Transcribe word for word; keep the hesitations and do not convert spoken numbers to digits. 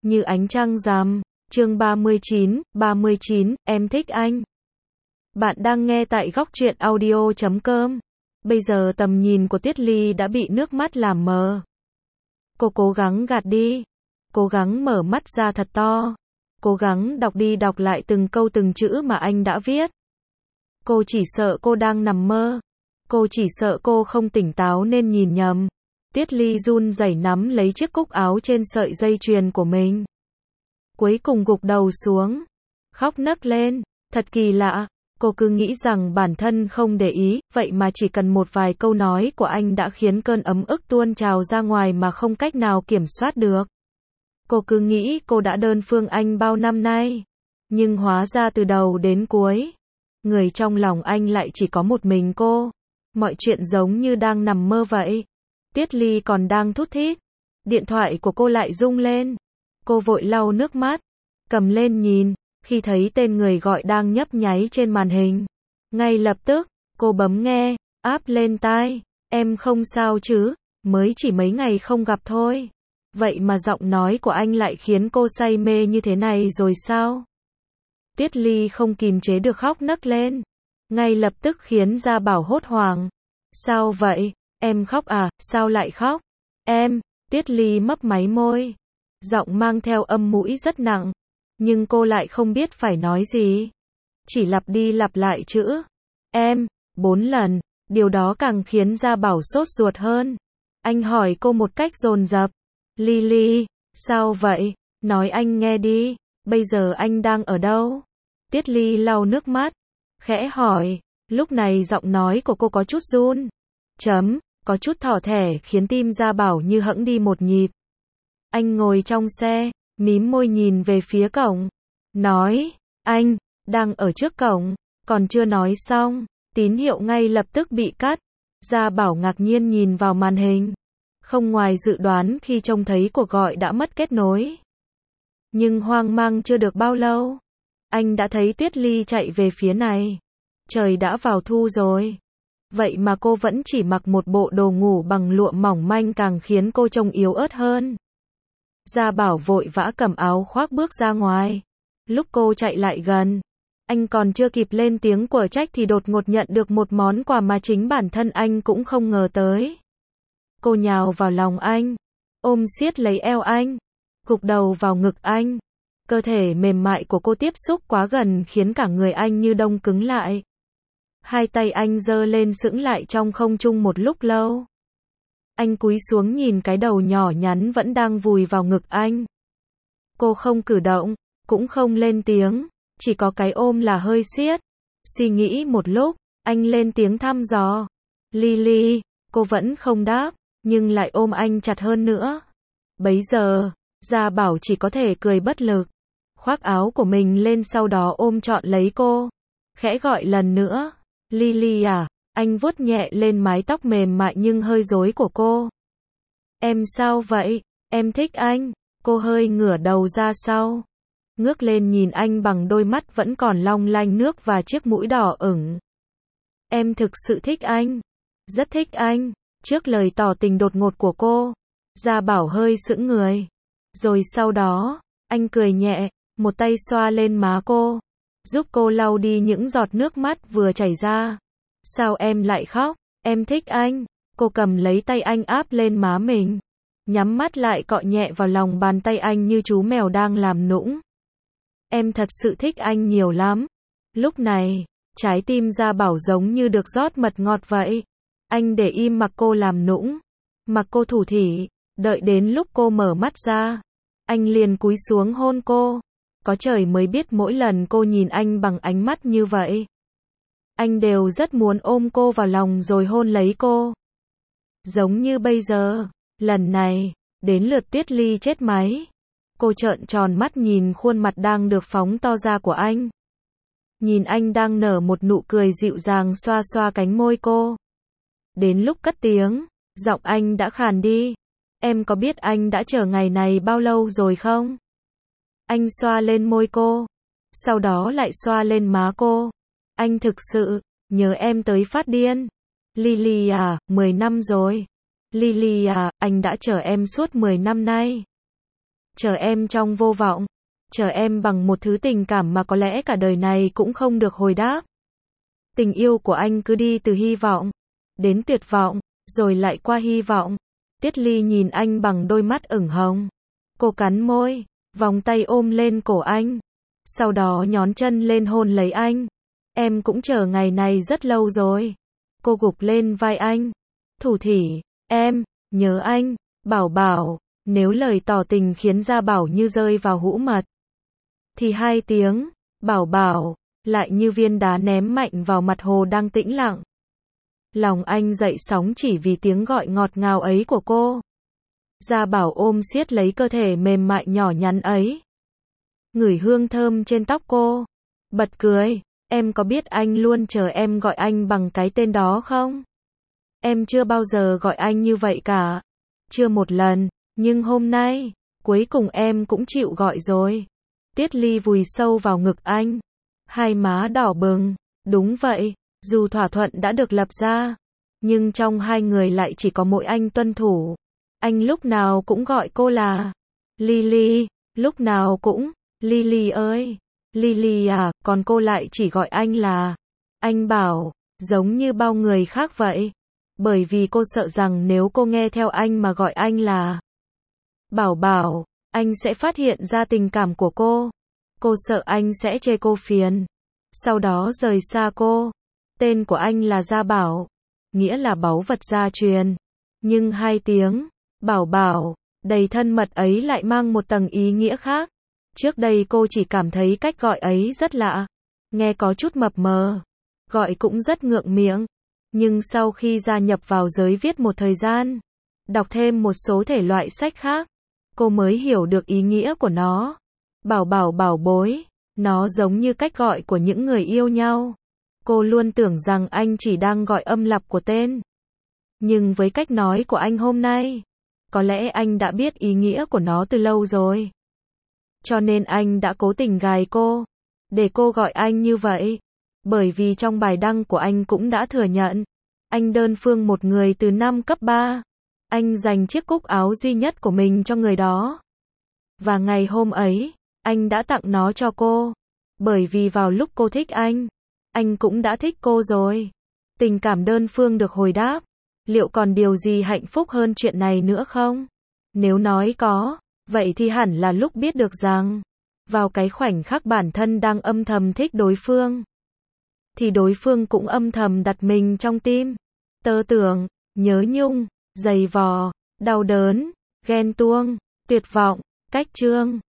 Như ánh trăng rằm. Chương ba mươi chín, ba mươi chín, em thích anh. Bạn đang nghe tại góc truyện audio chấm com. Bây giờ tầm nhìn của Tiết Ly đã bị nước mắt làm mờ. Cô cố gắng gạt đi. Cố gắng mở mắt ra thật to. Cố gắng đọc đi đọc lại từng câu từng chữ mà anh đã viết. Cô chỉ sợ cô đang nằm mơ. Cô chỉ sợ cô không tỉnh táo nên nhìn nhầm. Tiết Ly run rẩy nắm lấy chiếc cúc áo trên sợi dây chuyền của mình. Cuối cùng gục đầu xuống. Khóc nấc lên. Thật kỳ lạ. Cô cứ nghĩ rằng bản thân không để ý, vậy mà chỉ cần một vài câu nói của anh đã khiến cơn ấm ức tuôn trào ra ngoài mà không cách nào kiểm soát được. Cô cứ nghĩ cô đã đơn phương anh bao năm nay. Nhưng hóa ra từ đầu đến cuối, người trong lòng anh lại chỉ có một mình cô. Mọi chuyện giống như đang nằm mơ vậy. Tiết Ly còn đang thút thít. Điện thoại của cô lại rung lên. Cô vội lau nước mắt, cầm lên nhìn, khi thấy tên người gọi đang nhấp nháy trên màn hình. Ngay lập tức, cô bấm nghe, áp lên tai. Em không sao chứ, mới chỉ mấy ngày không gặp thôi. Vậy mà giọng nói của anh lại khiến cô say mê như thế này rồi sao? Tiết Ly không kìm chế được khóc nấc lên. Ngay lập tức khiến Gia Bảo hốt hoảng. Sao vậy? Em khóc à? Sao lại khóc? Em, Tiết Ly mấp máy môi. Giọng mang theo âm mũi rất nặng. Nhưng cô lại không biết phải nói gì. Chỉ lặp đi lặp lại chữ em, bốn lần. Điều đó càng khiến Gia Bảo sốt ruột hơn. Anh hỏi cô một cách dồn dập. Lily, sao vậy? Nói anh nghe đi. Bây giờ anh đang ở đâu? Tiết Ly lau nước mắt, khẽ hỏi. Lúc này giọng nói của cô có chút run. Chấm, có chút thỏ thẻ khiến tim Gia Bảo như hẫng đi một nhịp. Anh ngồi trong xe, mím môi nhìn về phía cổng. Nói, anh, đang ở trước cổng. Còn chưa nói xong, tín hiệu ngay lập tức bị cắt. Gia Bảo ngạc nhiên nhìn vào màn hình. Không ngoài dự đoán khi trông thấy cuộc gọi đã mất kết nối. Nhưng hoang mang chưa được bao lâu, anh đã thấy Tiết Ly chạy về phía này. Trời đã vào thu rồi. Vậy mà cô vẫn chỉ mặc một bộ đồ ngủ bằng lụa mỏng manh càng khiến cô trông yếu ớt hơn. Gia Bảo vội vã cầm áo khoác bước ra ngoài. Lúc cô chạy lại gần, anh còn chưa kịp lên tiếng của trách thì đột ngột nhận được một món quà mà chính bản thân anh cũng không ngờ tới. Cô nhào vào lòng anh, ôm siết lấy eo anh, gục đầu vào ngực anh. Cơ thể mềm mại của cô tiếp xúc quá gần khiến cả người anh như đông cứng lại. Hai tay anh giơ lên sững lại trong không trung một lúc lâu. Anh cúi xuống nhìn cái đầu nhỏ nhắn vẫn đang vùi vào ngực anh. Cô không cử động, cũng không lên tiếng, chỉ có cái ôm là hơi siết. Suy nghĩ một lúc, anh lên tiếng thăm dò. Lily, cô vẫn không đáp, nhưng lại ôm anh chặt hơn nữa. Bấy giờ, Gia Bảo chỉ có thể cười bất lực. Khoác áo của mình lên sau đó ôm trọn lấy cô. Khẽ gọi lần nữa. Lily à, anh vuốt nhẹ lên mái tóc mềm mại nhưng hơi rối của cô. Em sao vậy? Em thích anh. Cô hơi ngửa đầu ra sau. Ngước lên nhìn anh bằng đôi mắt vẫn còn long lanh nước và chiếc mũi đỏ ửng. Em thực sự thích anh. Rất thích anh. Trước lời tỏ tình đột ngột của cô, Gia Bảo hơi sững người. Rồi sau đó, anh cười nhẹ, một tay xoa lên má cô, giúp cô lau đi những giọt nước mắt vừa chảy ra. Sao em lại khóc? Em thích anh. Cô cầm lấy tay anh áp lên má mình, nhắm mắt lại cọ nhẹ vào lòng bàn tay anh như chú mèo đang làm nũng. Em thật sự thích anh nhiều lắm. Lúc này, trái tim Gia Bảo giống như được rót mật ngọt vậy. Anh để im mặc cô làm nũng, mặc cô thủ thỉ, đợi đến lúc cô mở mắt ra, anh liền cúi xuống hôn cô. Có trời mới biết mỗi lần cô nhìn anh bằng ánh mắt như vậy, anh đều rất muốn ôm cô vào lòng rồi hôn lấy cô. Giống như bây giờ, lần này, đến lượt Tiết Ly chết máy. Cô trợn tròn mắt nhìn khuôn mặt đang được phóng to ra của anh. Nhìn anh đang nở một nụ cười dịu dàng xoa xoa cánh môi cô. Đến lúc cất tiếng, giọng anh đã khàn đi. Em có biết anh đã chờ ngày này bao lâu rồi không? Anh xoa lên môi cô, sau đó lại xoa lên má cô. Anh thực sự nhớ em tới phát điên. Lily à, mười năm rồi. Lily à, anh đã chờ em suốt mười năm nay. chờ em trong vô vọng, chờ em bằng một thứ tình cảm mà có lẽ cả đời này cũng không được hồi đáp. Tình yêu của anh cứ đi từ hy vọng đến tuyệt vọng, rồi lại qua hy vọng. Tiết Ly nhìn anh bằng đôi mắt ửng hồng. Cô cắn môi, vòng tay ôm lên cổ anh, sau đó nhón chân lên hôn lấy anh. Em cũng chờ ngày này rất lâu rồi. Cô gục lên vai anh, thủ thỉ, em, nhớ anh, Bảo Bảo. Nếu lời tỏ tình khiến Gia Bảo như rơi vào hũ mật, thì hai tiếng, Bảo Bảo, lại như viên đá ném mạnh vào mặt hồ đang tĩnh lặng. Lòng anh dậy sóng chỉ vì tiếng gọi ngọt ngào ấy của cô. Gia Bảo ôm siết lấy cơ thể mềm mại nhỏ nhắn ấy, ngửi hương thơm trên tóc cô, bật cười. Em có biết anh luôn chờ em gọi anh bằng cái tên đó không? Em chưa bao giờ gọi anh như vậy cả. Chưa một lần, nhưng hôm nay, cuối cùng em cũng chịu gọi rồi. Tiết Ly vùi sâu vào ngực anh, hai má đỏ bừng. Đúng vậy, dù thỏa thuận đã được lập ra, nhưng trong hai người lại chỉ có mỗi anh tuân thủ. Anh lúc nào cũng gọi cô là Lily, lúc nào cũng, Lily ơi, Lily à, còn cô lại chỉ gọi anh là anh Bảo, giống như bao người khác vậy. Bởi vì cô sợ rằng nếu cô nghe theo anh mà gọi anh là Bảo Bảo, anh sẽ phát hiện ra tình cảm của cô. Cô sợ anh sẽ chê cô phiền, sau đó rời xa cô. Tên của anh là Gia Bảo, nghĩa là báu vật gia truyền. Nhưng hai tiếng Bảo Bảo đầy thân mật ấy lại mang một tầng ý nghĩa khác. Trước đây cô chỉ cảm thấy cách gọi ấy rất lạ, nghe có chút mập mờ, gọi cũng rất ngượng miệng. Nhưng sau khi gia nhập vào giới viết một thời gian, đọc thêm một số thể loại sách khác, cô mới hiểu được ý nghĩa của nó. Bảo Bảo, bảo bối, nó giống như cách gọi của những người yêu nhau. Cô luôn tưởng rằng anh chỉ đang gọi âm lặp của tên. Nhưng với cách nói của anh hôm nay, có lẽ anh đã biết ý nghĩa của nó từ lâu rồi. Cho nên anh đã cố tình gài cô, để cô gọi anh như vậy. Bởi vì trong bài đăng của anh cũng đã thừa nhận, anh đơn phương một người từ năm cấp ba. Anh dành chiếc cúc áo duy nhất của mình cho người đó. Và ngày hôm ấy, anh đã tặng nó cho cô. Bởi vì vào lúc cô thích anh, anh cũng đã thích cô rồi. Tình cảm đơn phương được hồi đáp. Liệu còn điều gì hạnh phúc hơn chuyện này nữa không? Nếu nói có, vậy thì hẳn là lúc biết được rằng, vào cái khoảnh khắc bản thân đang âm thầm thích đối phương, thì đối phương cũng âm thầm đặt mình trong tim. Tơ tưởng, nhớ nhung, giày vò, đau đớn, ghen tuông, tuyệt vọng, cách trương.